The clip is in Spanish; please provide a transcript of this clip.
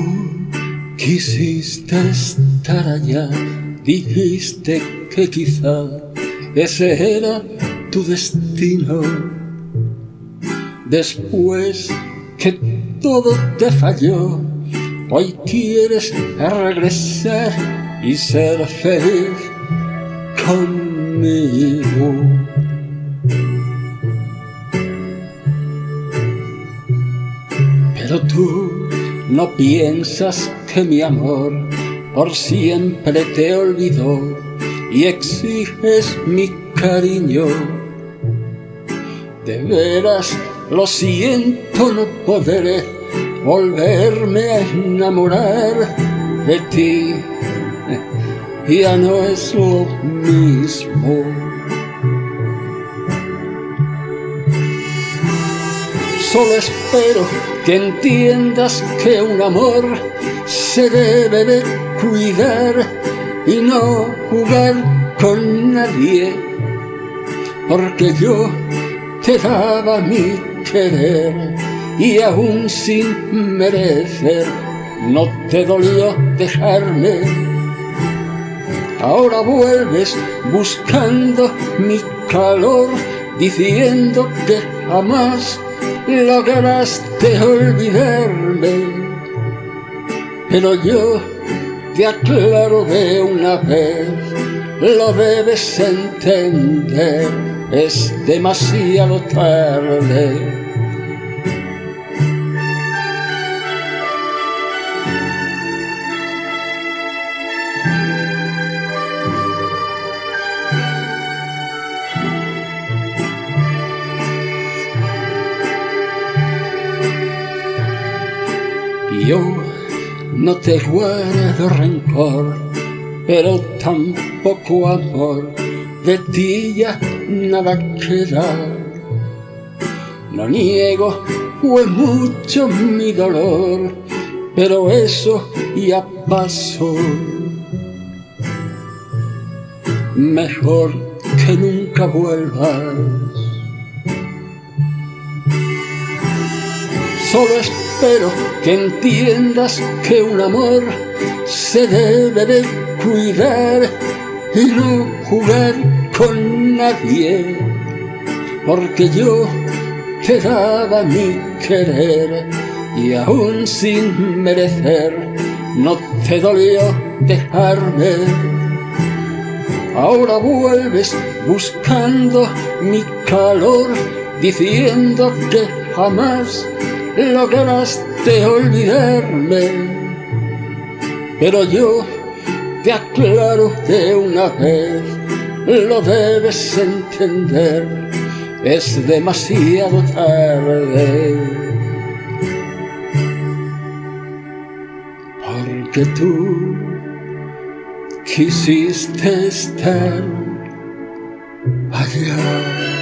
quisiste estar allá, dijiste que quizá ese era tu destino. Después que todo te falló, hoy quieres regresar y ser feliz conmigo. Pero tú no piensas que mi amor por siempre te olvidó y exiges mi cariño. De veras lo siento, no podré volverme a enamorar de ti. Ya no es lo mismo. Solo espero que entiendas que un amor se debe de cuidar y no jugar con nadie, porque yo te daba mi querer y aún sin merecer no te dolió dejarme. Ahora vuelves buscando mi calor, diciendo que jamás lograste olvidarme. Pero yo te aclaro de una vez, lo debes entender, es demasiado tarde. Yo no te guardo rencor, pero tampoco amor, de ti ya nada queda. No niego, fue mucho mi dolor, pero eso ya pasó. Mejor que nunca vuelvas. Solo espero que entiendas que un amor se debe de cuidar y no jugar con nadie, porque yo te daba mi querer y aún sin merecer no te dolió dejarme. Ahora vuelves buscando mi calor, diciendo que jamás lograste olvidarme. Pero yo te aclaro de una vez, lo debes entender, es demasiado tarde. Porque tú quisiste estar allá.